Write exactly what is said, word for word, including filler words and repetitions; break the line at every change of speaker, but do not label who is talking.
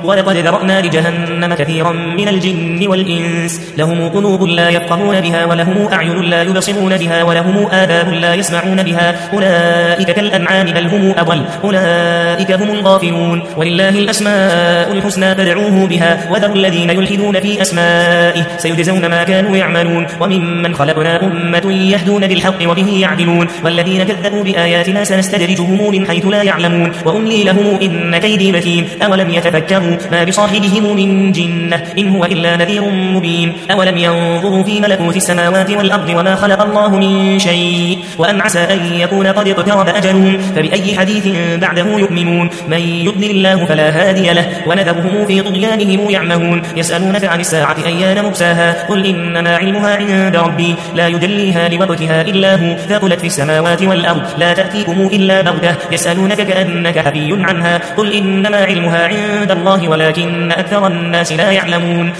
ولقد ذرأنا لجهنم كثيرا من الجن والإنس لهم قلوب لا يفقهون بها ولهم أعين لا يبصرون بها ولهم آذان لا يسمعون بها أولئك كالأنعام بل هم أضل أولئك هم الغافلون ولله الأسماء الحسنى فادعوه بها وذروا الذين يلحدون في أسمائه سيجزون ما كانوا يعملون وممن خلقنا أمة يهدون بالحق وبه يعدلون والذين كذبوا بآياتنا سنستدرجهم من حيث لا يعلمون وأملي لهم إن كيدي متين أولم يتفكروا ما بصاحبهم من جنة إن هو إلا نذير مبين أولم ينظروا في ملكوت السماوات والأرض وما خلق الله من شيء وأن عسى أن يكون قد اقترب أجلهم فبأي حديث بعده يؤمنون من يضلل الله فلا هادي له ونذرهم في طغيانهم يعمهون يسألونك عن الساعة أيان مرساها قل إنما علمها عند ربي لا يجليها لوقتها إلا هو ثقلت في السماوات والأرض لا تأتيكم إلا بغتة يسألونك كأنك حفي عنها قل إنما علمها عند الله ولكن أكثر الناس لا يعلمون